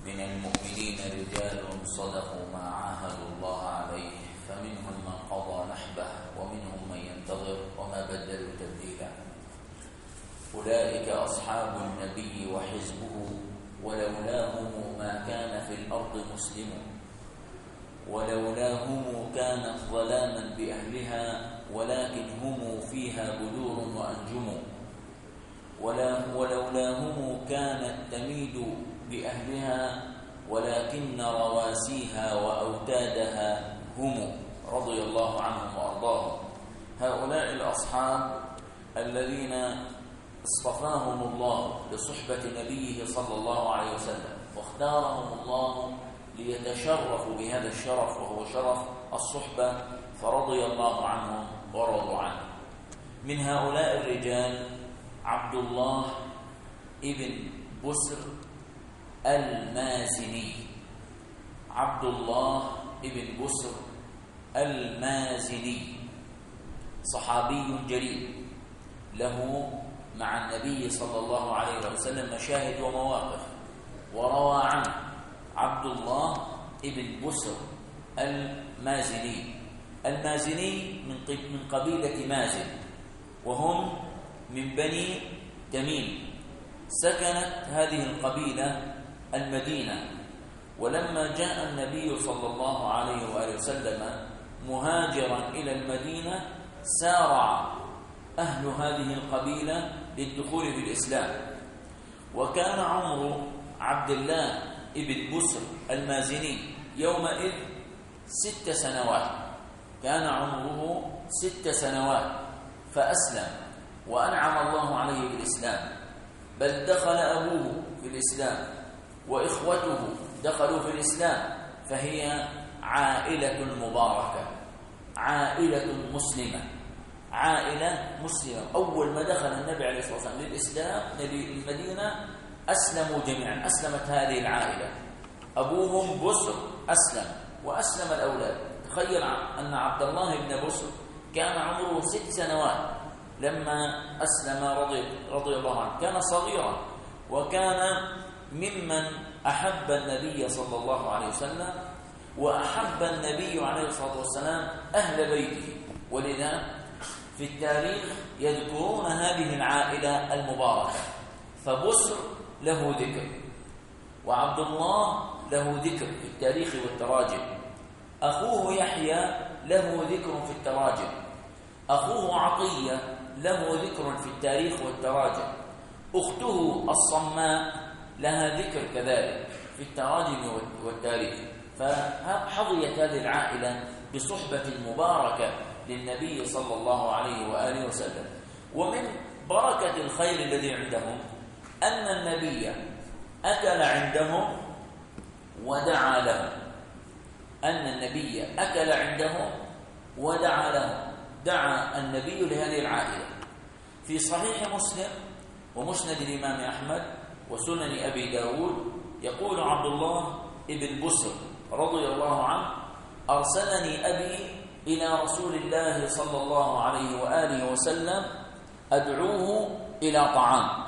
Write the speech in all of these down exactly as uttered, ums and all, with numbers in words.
من المؤمنين رجال صدقوا ما عاهدوا الله عليه فمنهم من قضى نحبه ومنهم من ينتظر وما بدلوا تبديلا. أولئك أصحاب النبي وحزبه ولولاهم ما كان في الأرض مسلم ولولاهم كانت ظلاما بأهلها ولكن هم فيها بدور وأنجم ولولاهم كانت تميد بأهلها ولكن رواسيها وأوتادها هم رضي الله عنهم وأرضاهم. هؤلاء الأصحاب الذين اصطفاهم الله لصحبة نبيه صلى الله عليه وسلم واختارهم الله ليتشرفوا بهذا الشرف وهو شرف الصحبة فرضي الله عنهم ورضوا عنه. من هؤلاء الرجال عبد الله ابن بسر المازني. عبد الله ابن بسر المازني صحابي جليل له مع النبي صلى الله عليه وسلم مشاهد ومواقف وروى عنه. عبد الله ابن بسر المازني. المازني من قبيلة مازن وهم من بني تميم. سكنت هذه القبيلة المدينة، ولما جاء النبي صلى الله عليه وآله وسلم مهاجرا إلى المدينة سارع أهل هذه القبيلة للدخول في الإسلام. وكان عمر عبد الله ابن بسر المازني يومئذ ست سنوات، كان عمره ست سنوات فأسلم وأنعم الله عليه بالإسلام، بل دخل أبوه في الإسلام وإخوته دخلوا في الإسلام، فهي عائلة مباركة، عائلة مسلمة، عائلة مسلمة. أول ما دخل النبي عليه الصلاة والسلام للإسلام نبي المدينة أسلموا جميعا، أسلمت هذه العائلة. أبوهم بسر أسلم وأسلم الأولاد. تخيل أن عبد الله بن بسر كان عمره ست سنوات لما أسلم رضي, رضي الله عنه، كان صغيرا وكان ممن أحب النبي صلى الله عليه وسلم وأحب النبي عليه الصلاة والسلام أهل بيته. ولذا في التاريخ يذكرون هذه العائلة المباركة، فبسر له ذكر وعبد الله له ذكر في التاريخ والتراجم. أخوه يحيى له ذكر في التراجم، أخوه عطية له ذكر في التاريخ والتراجم، أخته الصماء لها ذكر كذلك في التراجم والتاريخ. فحظيت هذه العائلة بصحبة مباركة للنبي صلى الله عليه وآله وسلم. ومن بركة الخير الذي عندهم أن النبي أكل عندهم ودعا لهم، أن النبي أكل عندهم ودعا لهم. دعا النبي لهذه العائلة. في صحيح مسلم ومسند الإمام أحمد وسنن أبي داود يقول عبد الله ابن بسر رضي الله عنه: أرسلني أبي إلى رسول الله صلى الله عليه وآله وسلم أدعوه إلى طعام.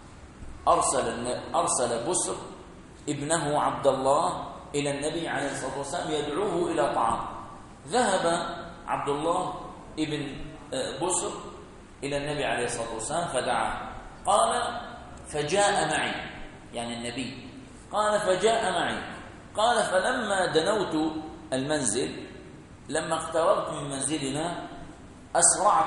أرسل أرسل بسر ابنه عبد الله إلى النبي عليه الصلاة والسلام يدعوه إلى طعام. ذهب عبد الله ابن بسر إلى النبي عليه الصلاة والسلام فدعا. قال فجاء معي، يعني النبي قال فجاء معي. قال فلما دنوت المنزل، لما اقتربت من منزلنا أسرعت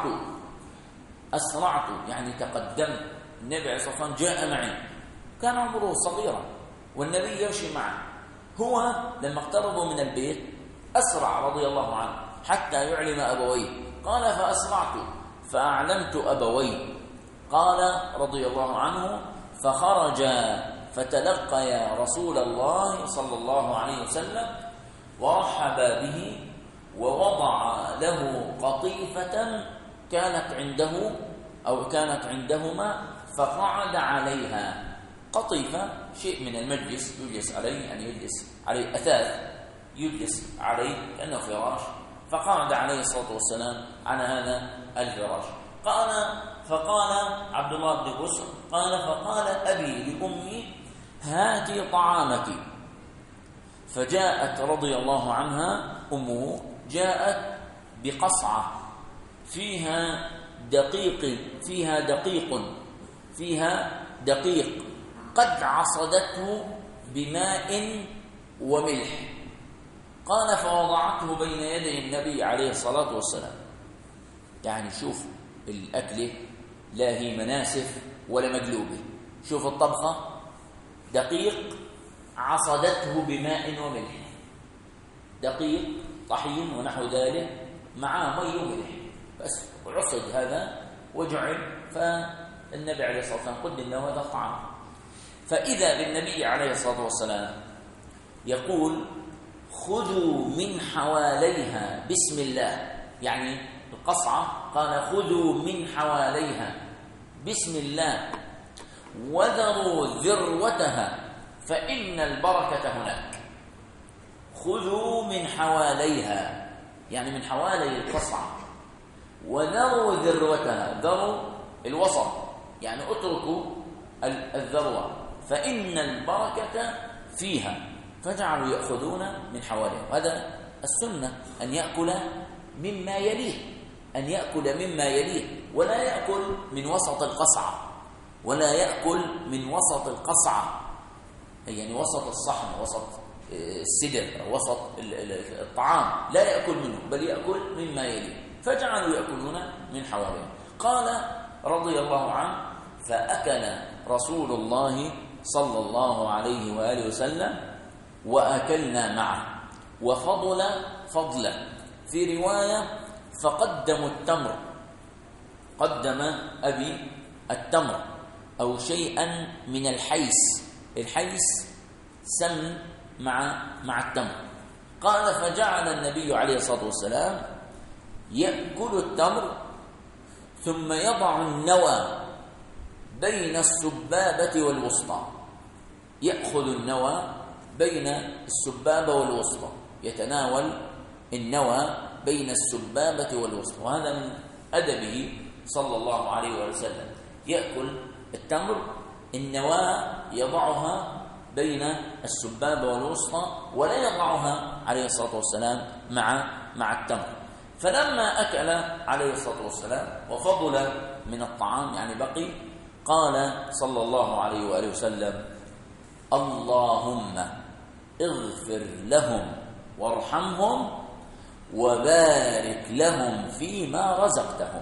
أسرعت يعني تقدمت. النبي عليه الصلاة والسلام جاء معي، كان عمره صغيرا والنبي يمشي معه. هو لما اقتربوا من البيت أسرع رضي الله عنه حتى يعلم أبويه. قال فأسرعت فأعلمت أبوي. قال رضي الله عنه فخرج فتلقيا رسول الله صلى الله عليه وسلم ورحب به ووضع له قطيفة كانت عنده أو كانت عندهما فقعد عليها. قطيفة شيء من المجلس يجلس عليه، يعني يجلس عليه أثاث يجلس عليه كأنه فراش، فقعد عليه الصلاة والسلام على هذا الفراش. قال فقال عبد الله بن بسر قال فقال أبي لأمي هاتي طعامك، فجاءت رضي الله عنها أمه، جاءت بقصعة فيها دقيق فيها دقيق فيها دقيق قد عصدته بماء وملح. قال فوضعته بين يدي النبي عليه الصلاة والسلام. يعني شوف الأكلة لا هي مناسف ولا مقلوبة، شوف الطبخة، دقيق عصدته بماء وملح، دقيق طحين ونحو ذلك معاه مي وملح بس، عصد هذا وجعل. فالنبي عليه الصلاة والسلام قدم له هذا الطعام. فإذا بالنبي عليه الصلاة والسلام يقول خذوا من حواليها بسم الله، يعني القصعة قال خذوا من حواليها بسم الله وذروا ذروتها فإن البركة هناك. خذوا من حواليها يعني من حوالي القصعة، وذروا ذروتها، ذروا الوسط يعني اتركوا الذروة، فإن البركة فيها. فجعلوا يأخذون من حواليها. هذا السنة أن يأكل مما يليه، أن يأكل مما يليه، ولا يأكل من وسط القصعة، ولا يأكل من وسط القصعة يعني وسط الصحن، وسط السدر، وسط الطعام، لا يأكل منه بل يأكل مما يليه. فجعلوا يأكلون من حواليها. قال رضي الله عنه فأكل رسول الله صلى الله عليه وآله وسلم وأكلنا معه، وفضل فضلا. في رواية فقدموا التمر، قدم أبي التمر أو شيئا من الحيس، الحيس سمن مع مع التمر. قال فجعل النبي عليه الصلاة والسلام يأكل التمر ثم يضع النوى بين السبابة والوسطى، يأخذ النوى بين السبابة والوسطى، يتناول النوى بين السبابة والوسطى. وهذا من أدبه صلى الله عليه وسلم، يأكل التمر النوى يضعها بين السبابة والوسطى ولا يضعها عليه الصلاة والسلام مع مع التمر. فلما أكل عليه الصلاة والسلام وفضل من الطعام يعني بقي، قال صلى الله عليه وآله وسلم اللهم اغفر لهم وارحمهم وبارك لهم فيما رزقتهم.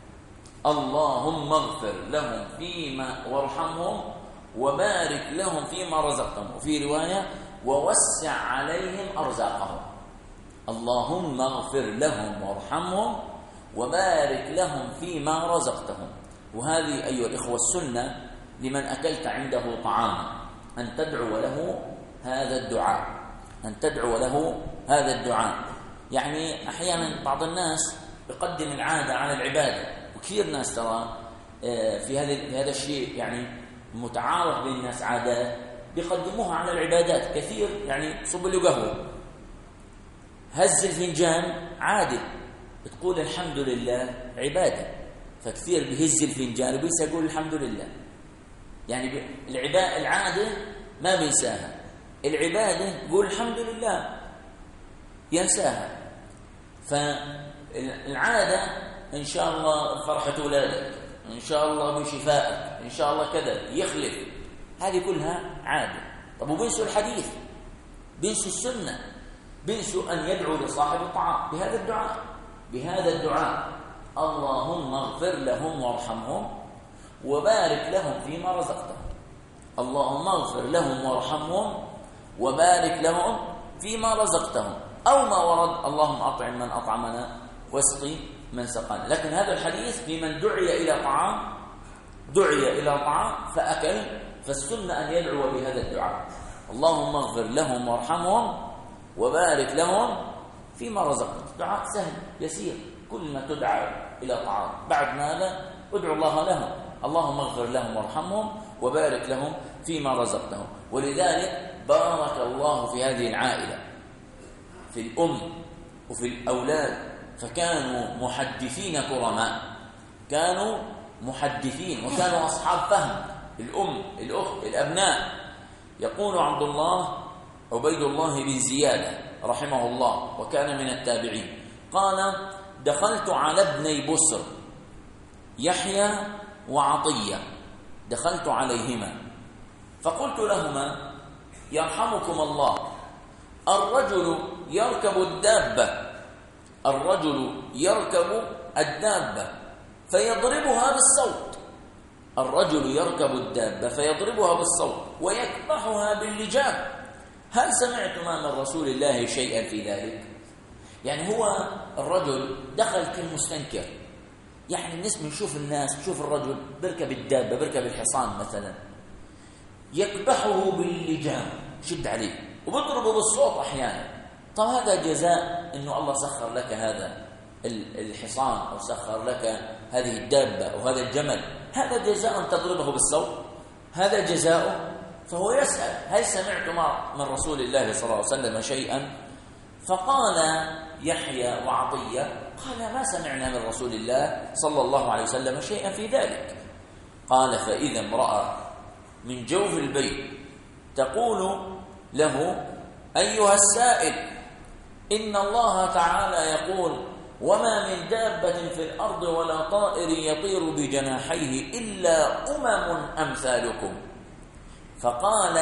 اللهم اغفر لهم فيما وارحمهم وبارك لهم فيما رزقتهم. وفي رواية ووسع عليهم أرزاقهم. اللهم اغفر لهم وارحمهم وبارك لهم فيما رزقتهم. وهذه أيها الإخوة السنة لمن أكلت عنده طعاما، أن تدعو له هذا الدعاء، أن تدعو له هذا الدعاء. يعني أحيانا بعض الناس يقدم العادة على العبادة، وكثير ناس ترى في هذا في هذا الشيء يعني متعارف بين الناس عادات بيقدموها على العبادات. كثير يعني صب له قهوة، هز الفنجان عادة، بتقول الحمد لله عبادة، فكثير بهز الفنجان وبينسى يقول الحمد لله. يعني العبادة العادة ما بينساها، العبادة يقول الحمد لله ينساها. فالعادة إن شاء الله فرحة أولادك، إن شاء الله بشفائك، إن شاء الله كذا يخلف، هذه كلها عادة. طب وبينسوا الحديث، بينسوا السنة، بينسوا أن يدعو لصاحب الطعام بهذا الدعاء، بهذا الدعاء اللهم اغفر لهم وارحمهم وبارك لهم فيما رزقتهم. اللهم اغفر لهم وارحمهم وبارك لهم فيما رزقتهم. أو ما ورد اللهم أطعم من أطعمنا واسقي من سقانا. لكن هذا الحديث في من دعي إلى طعام، دعي إلى طعام فأكل، فالسنة أن يدعو بهذا الدعاء اللهم اغفر لهم وارحمهم وبارك لهم فيما رزقتهم. دعاء سهل يسير، كل ما تدعى إلى طعام بعد ماذا ادعو الله لهم، اللهم اغفر لهم وارحمهم وبارك لهم فيما رزقتهم. ولذلك بارك الله في هذه العائلة، في الأم وفي الأولاد، فكانوا محدثين كرماء، كانوا محدثين وكانوا أصحاب فهم. الأم، الأخت، الأبناء. يقول عبد الله عبيد الله بن زيادة رحمه الله وكان من التابعين، قال: دخلت على ابني بسر يحيى وعطية، دخلت عليهما فقلت لهما: يرحمكم الله، الرجل يركب الدابة الرجل يركب الدابة فيضربها بالصوت الرجل يركب الدابة فيضربها بالصوت ويكبحها باللجام، هل سمعتما من رسول الله شيئا في ذلك؟ يعني هو الرجل دخل كالمستنكر، يعني الناس بنشوف الناس بشوف الرجل بركب الدابة بركب الحصان مثلا، يكبحه باللجام، شد عليه وبضربه بالصوت أحيانا. طب هذا جزاء إنه الله سخر لك هذا الحصان أو سخر لك هذه الدابة أو هذا الجمل، هذا جزاء تضربه بالصوت؟ هذا جزاؤه؟ فهو يسأل: هل سمعت من رسول الله صلى الله عليه وسلم شيئا؟ فقال يحيى وعطية: قال: ما سمعنا من رسول الله صلى الله عليه وسلم شيئا في ذلك. قال: فإذا امرأة من جوف البيت تقول له: أيها السائل، إن الله تعالى يقول: وما من دابة في الأرض ولا طائر يطير بجناحيه إلا أمم أمثالكم. فقال: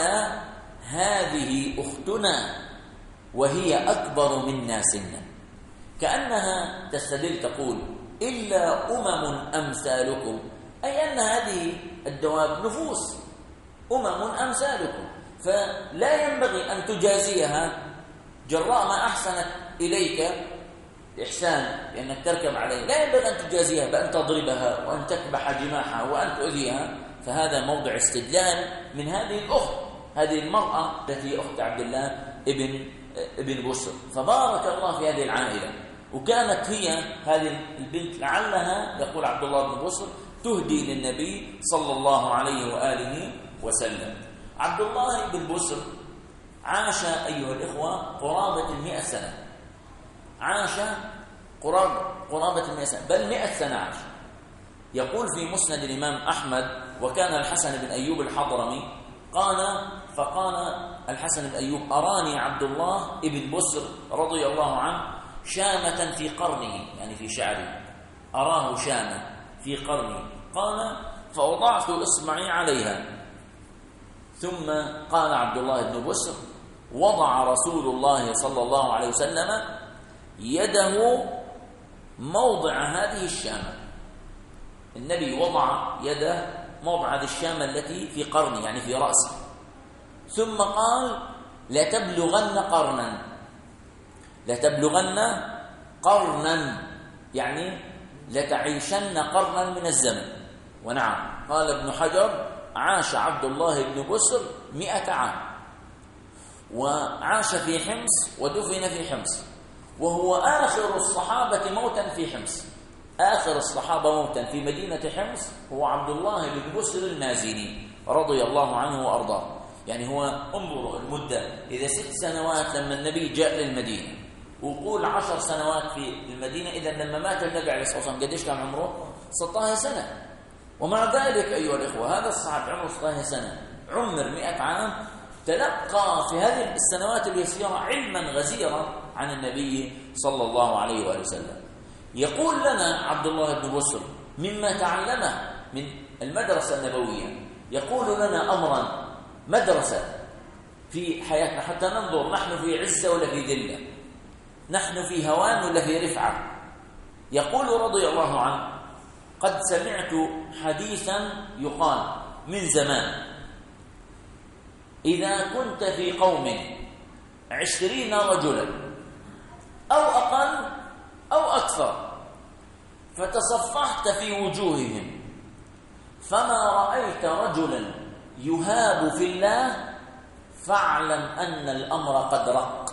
هذه أختنا وهي أكبر منا سنا، كأنها تستدل تقول: إلا أمم أمثالكم، أي أن هذه الدواب نفوس أمم أمثالكم، فلا ينبغي أن تجازيها جراء ما أحسنت إليك إحسان لأنك تركب عليه، لا ينبغي أن تجازيها بأن تضربها وأن تكبح جماحها وأن تؤذيها. فهذا موضع استدلال من هذه الأخت، هذه المرأة التي أخت عبد الله ابن ابن بسر، فبارك الله في هذه العائلة. وكانت هي هذه البنت لعلها يقول عبد الله بن بسر تهدي للنبي صلى الله عليه وآله وسلم. عبد الله بن بسر عاش أيها الإخوة قرابة المئة سنة، عاش قرابة قرابة المئة سنة، بل مئة سنة عاش. يقول في مسند الإمام أحمد: وكان الحسن بن أيوب الحضرمي قال فقال الحسن بن أيوب: أراني عبد الله بن بسر رضي الله عنه شامة في قرنه، يعني في شعره، أراه شامة في قرنه، قال: فوضعت إصبعي عليها. ثم قال عبد الله بن بسر: وضع رسول الله صلى الله عليه وسلم يده موضع هذه الشامة، النبي وضع يده موضع هذه الشامة التي في قرنه يعني في رأسه، ثم قال: لا تبلغن قرنا، لا تبلغن قرنا يعني لتعيشن قرنا من الزمن. ونعم قال ابن حجر: عاش عبد الله بن بسر مئة عام، وعاش في حمص ودفن في حمص، وهو آخر الصحابة موتا في حمص، آخر الصحابة موتا في مدينة حمص هو عبد الله بن بسر المازني رضي الله عنه وأرضاه. يعني هو انظروا المدة، إذا ست سنوات لما النبي جاء للمدينة، وقول عشر سنوات في المدينة، إذا لما مات النبي عليه الصلاة والسلام قديش كان عمره؟ ستة عشر سنة. ومع ذلك أيها الإخوة هذا الصحابي عمره ستة عشر سنة، عمر مئة عام، تلقى في هذه السنوات اليسيرة علما غزيرا عن النبي صلى الله عليه وآله وسلم. يقول لنا عبد الله بن بسر مما تعلمه من المدرسة النبوية، يقول لنا أمرا مدرسة في حياتنا حتى ننظر نحن في عزة ولا في ذلة، نحن في هوان ولا في رفعة. يقول رضي الله عنه: قد سمعت حديثا يقال من زمان: إذا كنت في قوم عشرين رجلا أو أقل أو أكثر فتصفحت في وجوههم فما رأيت رجلا يهاب في الله فاعلم أن الأمر قد رق.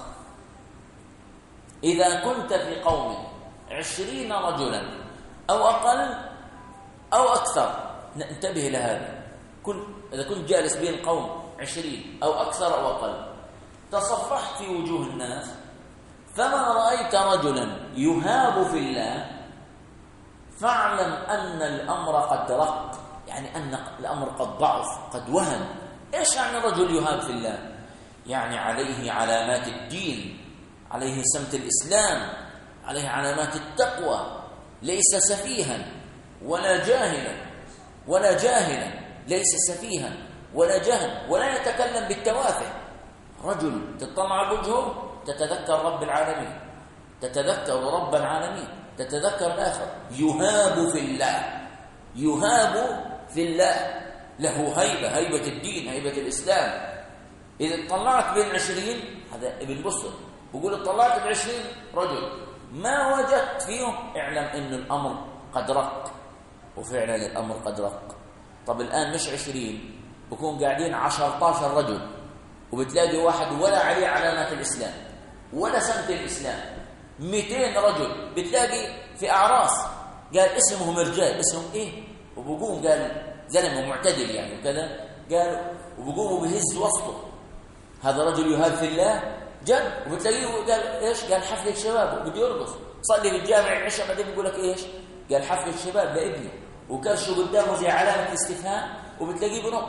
إذا كنت في قوم عشرين رجلا أو أقل أو أكثر، انتبه لهذا، إذا كنت جالس بين قوم عشرين أو أكثر أو أقل تصفحت في وجوه الناس فما رأيت رجلا يهاب في الله فاعلم أن الأمر قد رق، يعني أن الأمر قد ضعف قد وهن. إيش يعني رجل يهاب في الله؟ يعني عليه علامات الدين، عليه سمت الإسلام، عليه علامات التقوى، ليس سفيها ولا جاهلا ولا جاهلا، ليس سفيها ولا جاهل، ولا يتكلم بالتوافه. رجل تطلع على وجهه تتذكر رب العالمين، تتذكر رب العالمين، تتذكر الآخر، يهاب في الله، يهاب في الله، له هيبة، هيبة الدين، هيبة الإسلام. إذا اطلعت بين عشرين، هذا ابن بصر بيقول اطلعت بعشرين رجل ما وجدت فيهم، اعلم إن الأمر قد رق، وفعلا الأمر قد رق. طب الآن مش عشرين، بكون قاعدين عشرتاشر رجل، وبتلاقي واحد ولا عليه علامات الإسلام ولا سمت الإسلام. مئتين رجل بتلاقي في أعراس قال اسمهم رجال، اسمهم إيه؟ وبقوم قال زلمة معتدل يعني وكذا، قالوا وبقوموا بهز وسطه، هذا رجل يهاب في الله جد. وبتلاقيه قال إيش؟ قال حفلة شباب وبده يرقص، صلي في الجامع العشاء بعدين بيقول لك إيش؟ قال حفلة شباب لابني، وكرشه قدامه زي علامة استفهام، وبتلاقيه بنط.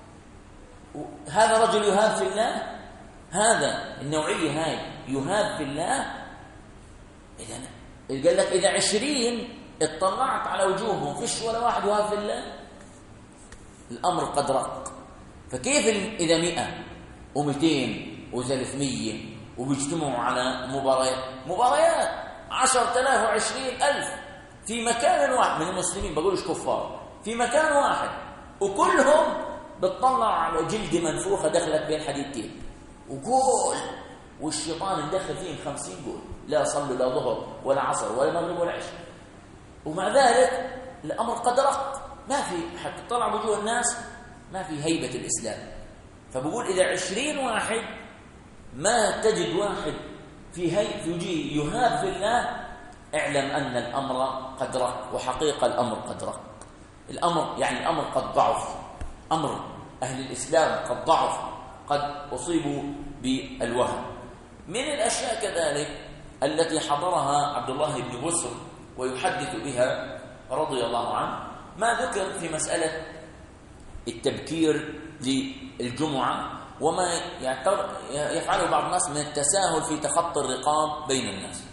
هذا رجل يهاب في الله، هذا النوعية هاي يهاب في الله. إذا قال لك إذا عشرين اطلعت على وجوههم فيش ولا واحد يهاب في الله، الأمر قد رق. فكيف إذا مئة ومئتين وثلاثمية وبيجتمعوا على مباريات مباريات عشرة آلاف وعشرين ألف في مكان واحد من المسلمين، بقولش كفار، في مكان واحد، وكلهم بتطلع على جلد منفوخة دخلت بين حديدتين وقول، والشيطان مدخل فيهم خمسين قول، لا صلوا لا ظهر ولا عصر ولا مغرب ولا عشاء، ومع ذلك الأمر قد رق، ما في حتى تطلع وجوه الناس ما في هيبة الإسلام. فبقول إذا عشرين واحد ما تجد واحد في هي في وجهه يهاب في الله، اعلم أن الأمر قد رق، وحقيقة الأمر قد رق. الأمر يعني الأمر قد ضعف، أمر أهل الإسلام قد ضعف، قد أصيبوا بالوهم. من الأشياء كذلك التي حضرها عبد الله بن بسر ويحدث بها رضي الله عنه ما ذكر في مسألة التبكير للجمعة، وما يفعله بعض الناس من التساهل في تخطي الرقاب بين الناس.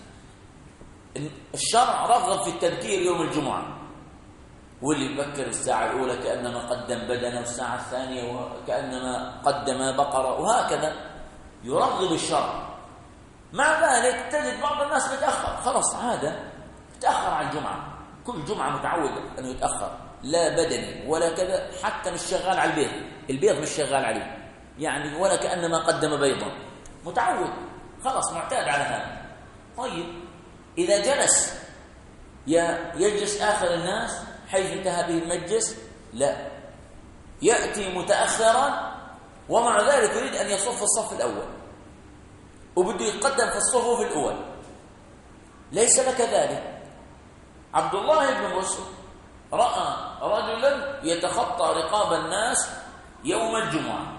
الشرع رغب في التبكير يوم الجمعة، واللي يبكر الساعة الأولى كأنما قدم بدنه، والساعة الثانية وكأنما قدم بقرة، وهكذا يرغب الشرع. مع ذلك تجد بعض الناس متأخر، خلاص عادة تأخر عن الجمعة، كل جمعة متعود أنه يتأخر، لا بدني ولا كذا، حتى مش شغال على البيض، البيض مش شغال عليه يعني، ولا كأنما قدم بيضا، متعود خلاص معتاد على هذا. طيب إذا جلس يجلس آخر الناس حيث انتهى به المجلس، لا، يأتي متأخرا، ومع ذلك يريد أن يصف في الصف الأول، وبده يتقدم في الصفوف الأول، ليس لك ذلك. عبد الله بن بسر رأى رجلا يتخطى رقاب الناس يوم الجمعة،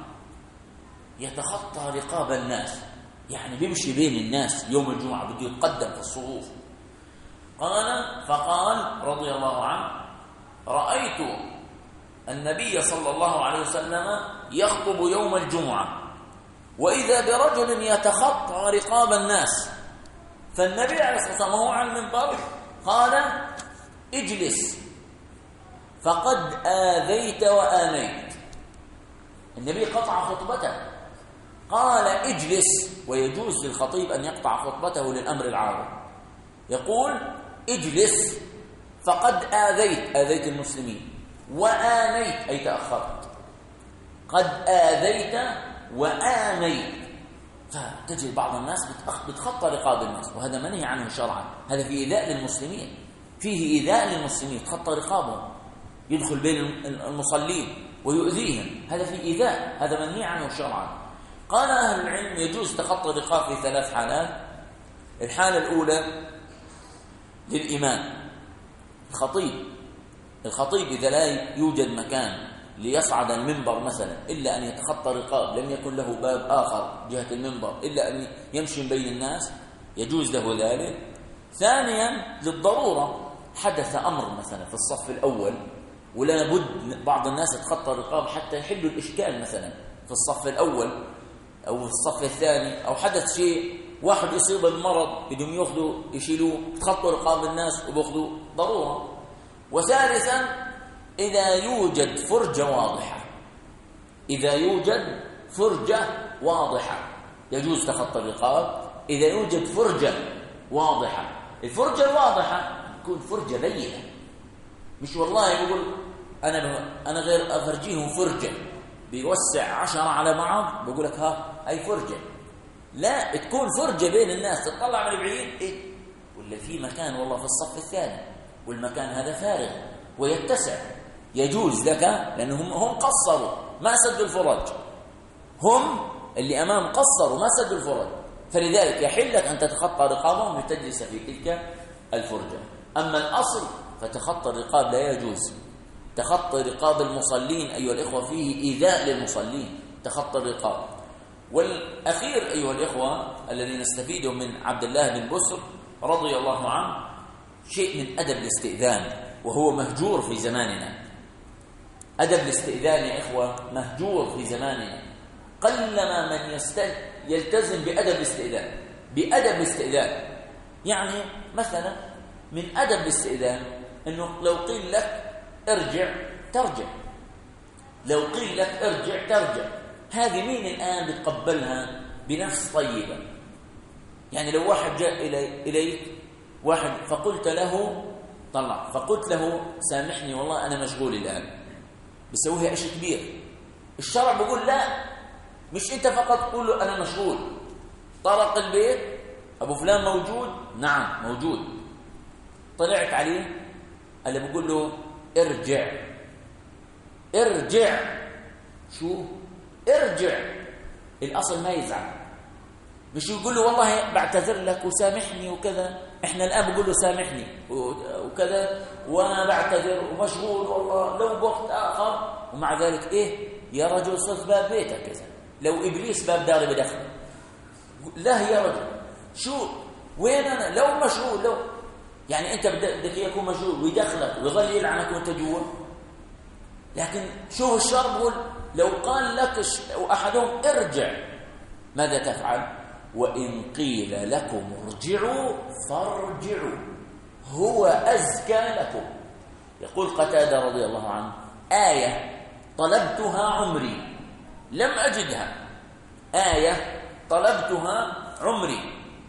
يتخطى رقاب الناس يعني بيمشي بين الناس يوم الجمعة، بده يتقدم في الصفوف. قال فقال رضي الله عنه: رأيت النبي صلى الله عليه وسلم يخطب يوم الجمعة، وإذا برجل يتخطى رقاب الناس، فالنبي عليه الصلاة والسلام وهو على المنبر قال: اجلس فقد آذيت وآنيت. النبي قطع خطبته، قال اجلس، ويجوز للخطيب أن يقطع خطبته للأمر العارض، يقول اجلس فقد آذيت، آذيت المسلمين، وآنيت أي تأخرت، قد آذيت وآنيت. فتجد بعض الناس بتخطى رقاب الناس، وهذا منهي عنه شرعا، هذا فيه إيذاء للمسلمين، فيه إيذاء للمسلمين، تخطى رقابهم، يدخل بين المصلين ويؤذيهم، هذا فيه إيذاء، هذا منهي عنه شرعا. قال أهل العلم يجوز تخطي الرقاب في ثلاث حالات. الحالة الأولى للإمام الخطيب، الخطيب إذا لا يوجد مكان ليصعد المنبر مثلا إلا أن يتخطى الرقاب، لم يكن له باب آخر جهة المنبر إلا أن يمشي بين الناس، يجوز له ذلك. ثانيا للضرورة، حدث أمر مثلا في الصف الأول ولا بد بعض الناس يتخطى الرقاب حتى يحلوا الإشكال مثلا في الصف الأول، أو في الصف الثاني أو حدث شيء، واحد يصيب المرض بدهم ياخذوا يشيلوه، تخطوا رقاب الناس وباخذوا ضرورة. وثالثا إذا يوجد فرجة واضحة، إذا يوجد فرجة واضحة يجوز تخطي الرقاب. إذا يوجد فرجة واضحة، الفرجة الواضحة تكون فرجة بينة، مش والله بيقول أنا أنا غير أفرجيهم فرجة بيوسع عشرة على بعض بقول لك ها هاي فرجة، لا، تكون فرجة بين الناس، تطلع من بعيد إيه ولا في مكان والله في الصف الثاني والمكان هذا فارغ ويتسع، يجوز لك، لأنهم هم قصروا ما سدوا الفرج، هم اللي أمام قصروا ما سدوا الفرج، فلذلك يحل لك أن تتخطى رقابهم لتجلس في تلك الفرجة. أما الأصل فتخطى الرقاب لا يجوز. تخطي رقاب المصلين أيها الإخوة فيه إيذاء للمصلين، تخطي الرقاب. والأخير أيها الإخوة الذي نستفيده من عبد الله بن بسر رضي الله عنه شيء من أدب الاستئذان، وهو مهجور في زماننا. أدب الاستئذان يا إخوة مهجور في زماننا، قلما من يستل يلتزم بأدب الاستئذان. بأدب الاستئذان يعني مثلا من أدب الاستئذان أنه لو قيل لك ارجع ترجع، لو قيل لك ارجع ترجع. هذه مين الآن بتقبلها بنفس طيبة؟ يعني لو واحد جاء إلي إليك واحد فقلت له طلع فقلت له سامحني والله أنا مشغول الآن، بيسويها إشي كبير. الشرع بيقول لا، مش أنت فقط تقول له أنا مشغول. طرق البيت أبو فلان موجود؟ نعم موجود. طلعت عليه اللي بيقول له ارجع ارجع. شو ارجع؟ الأصل ما يزعل، مش يقول له والله بعتذر لك وسامحني وكذا. احنا الآن بقول له سامحني وكذا وانا بعتذر ومشغول والله لو بوقت آخر، ومع ذلك ايه يا رجل صف باب بيتك كذا، لو إبليس باب داري بدخل. لا يا رجل شو وين أنا لو مشغول، لو يعني أنت بدك يكون مشغول ويدخلك ويظل يلعنك وأنت جوا. لكن شو الشرع بقول لو قال لك أحدهم ارجع ماذا تفعل؟ وإن قيل لكم ارجعوا فارجعوا هو أزكى لكم. يقول قتادة رضي الله عنه آية طلبتها عمري لم أجدها، آية طلبتها عمري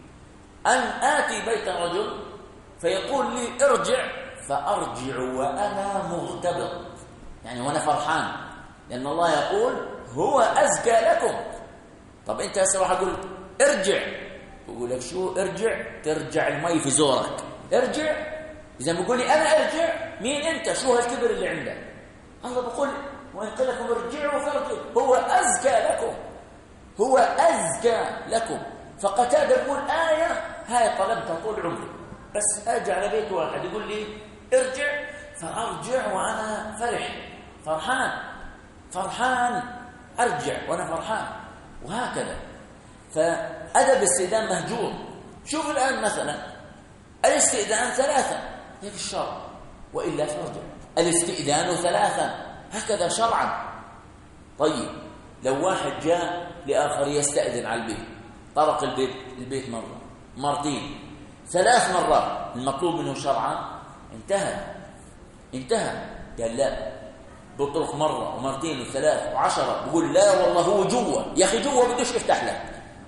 أن آتي بيت رجل فيقول لي ارجع فأرجع وأنا مغتبط، يعني وأنا فرحان، لأن الله يقول هو أزكى لكم. طب أنت هسه راح أقول ارجع، بقول لك شو ارجع؟ ترجع المي في زورك، ارجع. إذا بقول لي أنا ارجع، مين أنت؟ شو هالكبر اللي عندك؟ الله بقول وإن قيل لكم ارجعوا فارجعوا هو أزكى لكم، هو أزكى لكم. فقتادة يقول آية هاي طلبتها طول عمري، بس أجي على بيت واحد يقول لي ارجع فأرجع وأنا فرح فرحان فرحان أرجع وأنا فرحان، وهكذا. فأدب الاستئذان مهجور. شوف الآن مثلا الاستئذان ثلاثة هيك الشرع، وإلا فرجع. الاستئذان ثلاثة هكذا شرعا. طيب لو واحد جاء لآخر يستأذن على البيت، طرق البيت البيت مرة مرتين ثلاث مرات، المطلوب منه شرعا انتهى انتهى قال لا، بطرق مرة ومرتين وثلاث وعشرة، بقول لا والله هو جوا، يا أخي جوا بدوش يفتح لك.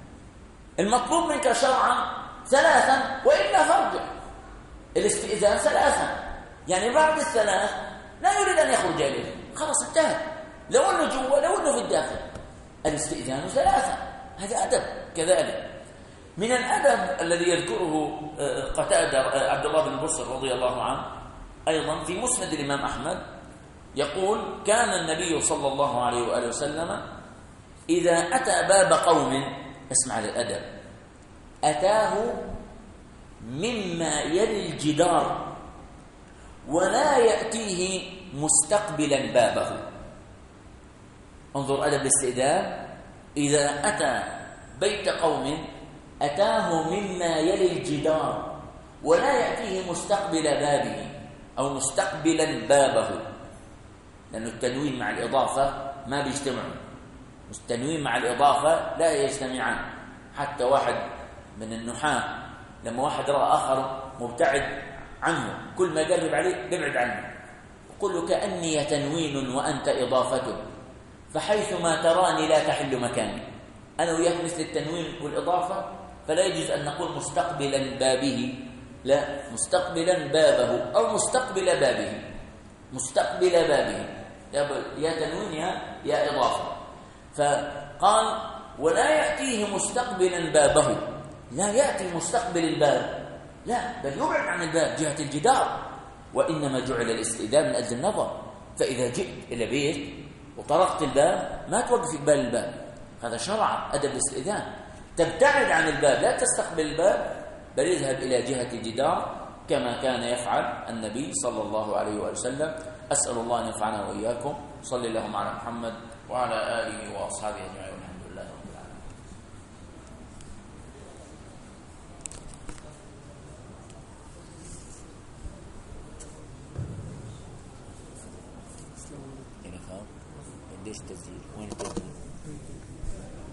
المطلوب منك شرعا ثلاثا وإلا فرجع. الاستئذان ثلاثا، يعني بعد الثلاث لا يريد أن يخرج إليه، خلاص انتهى، لو أنه جوا لو أنه في الداخل. الاستئذان ثلاثا، هذا أدب كذلك. من الأدب الذي يذكره قتادة عبد الله بن بسر رضي الله عنه أيضا في مسند الإمام أحمد يقول كان النبي صلى الله عليه وآله وسلم إذا أتى باب قوم، اسمع للأدب، أتاه مما يلي الجدار ولا يأتيه مستقبلا بابه. انظر أدب الاستئذان، إذا أتى بيت قوم أتاه مما يلي الجدار ولا يأتيه مستقبل بابه أو مستقبلا بابه، لأن التنوين مع الإضافة ما بيجتمعوا. التنوين مع الإضافة لا يجتمعان. حتى واحد من النحاة لما واحد رأى آخر مبتعد عنه كل ما يقرب عليه يبعد عنه، يقول له كأني تنوين وأنت إضافته، فحيثما تراني لا تحل مكاني. أنا وياك مثل التنوين والإضافة، فلا يجوز أن نقول مستقبلا بابه، لا، مستقبلا بابه أو مستقبل بابه، مستقبل بابه، يا تنوين يا يا إضافة. فقال ولا يأتيه مستقبلا بابه، لا يأتي مستقبل الباب، لا، بل يبعد عن الباب جهة الجدار، وإنما جعل الاستئذان من أجل النظر. فإذا جئت إلى بيت وطرقت الباب ما توقف قبال الباب، هذا شرعا أدب الاستئذان، تبتعد عن الباب لا تستقبل الباب، بل يذهب إلى جهة الجدار كما كان يفعل النبي صلى الله عليه وسلم. أسأل الله أن ينفعنا وإياكم. صلى اللهم على محمد وعلى آله وأصحابه أجمعين. الحمد لله رب العالمين. قديش تسجيل؟ وين التسجيل؟